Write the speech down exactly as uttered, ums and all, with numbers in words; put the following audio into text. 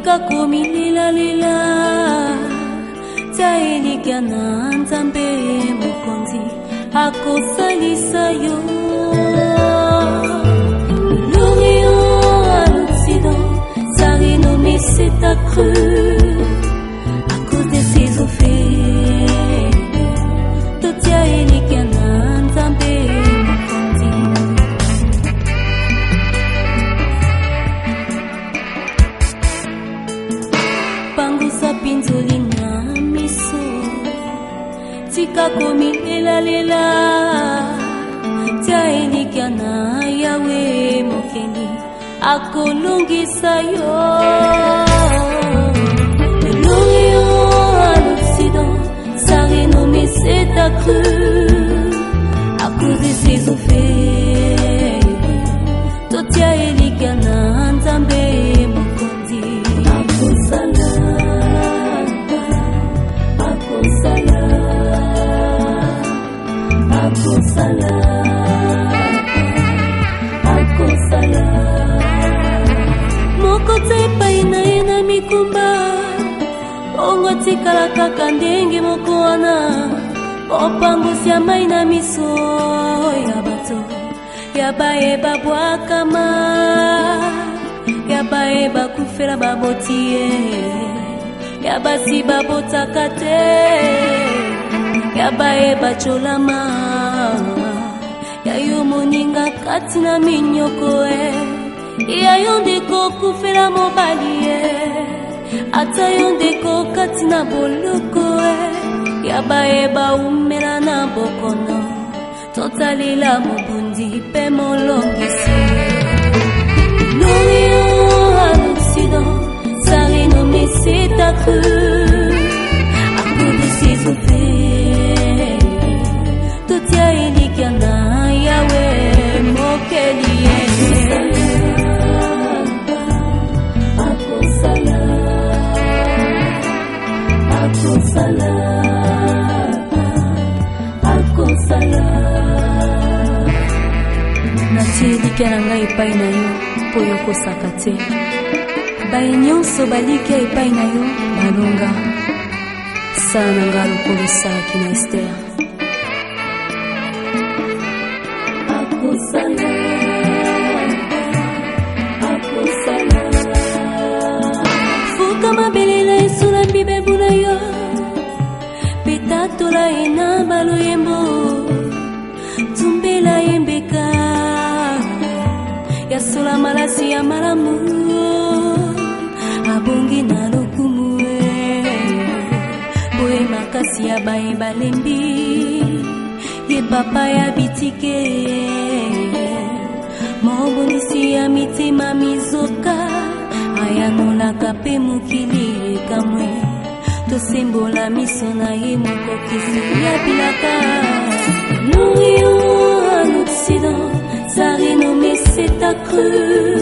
komi lila lila Taelika na nzambe mokonzi akosalisa yo L'Orient à l'Occident sa renommée s'est accrue à cause de ses eaux faits Taelika na nzambe mokonzi Pangusa pinzoli na miso Tika komi lela lela Taelika na yawe mokeni akolongisa yo De l'Orient à l'Occident sa renommée s'est accrue à cause de ses eaux faits Taelika na nzambe mokonzi akosala akosala akosala akosala mokote epai na ye na mikumba bongo tikala kaka ndenge moko wana opangusi ya mai na miso ya bato ya bayeba bwakama ya bayeba kufela baboti ye ya basi babotaka te ya bayeba cholama ya yo moninga kati na minyoko e ya yo ndeko kufela mobali ye ata yo ndeko kati na boloko e ya bayeba umela na bokono totalila mobundi pe molongisi L'Orient à l'Occident sa renommée s'est accrue à cause de ses eaux faits Taelika na yawe mokeli akosala akosala akosala Taelika na ngai epai na yo po yokosaka te baye nyonso baliki epai na yo balonga sala na nga lokolo esalaki na Ester akosala akosala fuka mabelela esola mbibebu na yo petatola ena baloyembo tumbela yembeka yasola malasi ya malamu abongi na lokumu boye makasi ya baye balembi ye papa ya bitike mobonisi ya mitima mizoka ayanolaka pe mokili ekamwe tosembola miso na ye mokokisi ya bilaka L'Orient à l'Occident sa renommée s'est accrue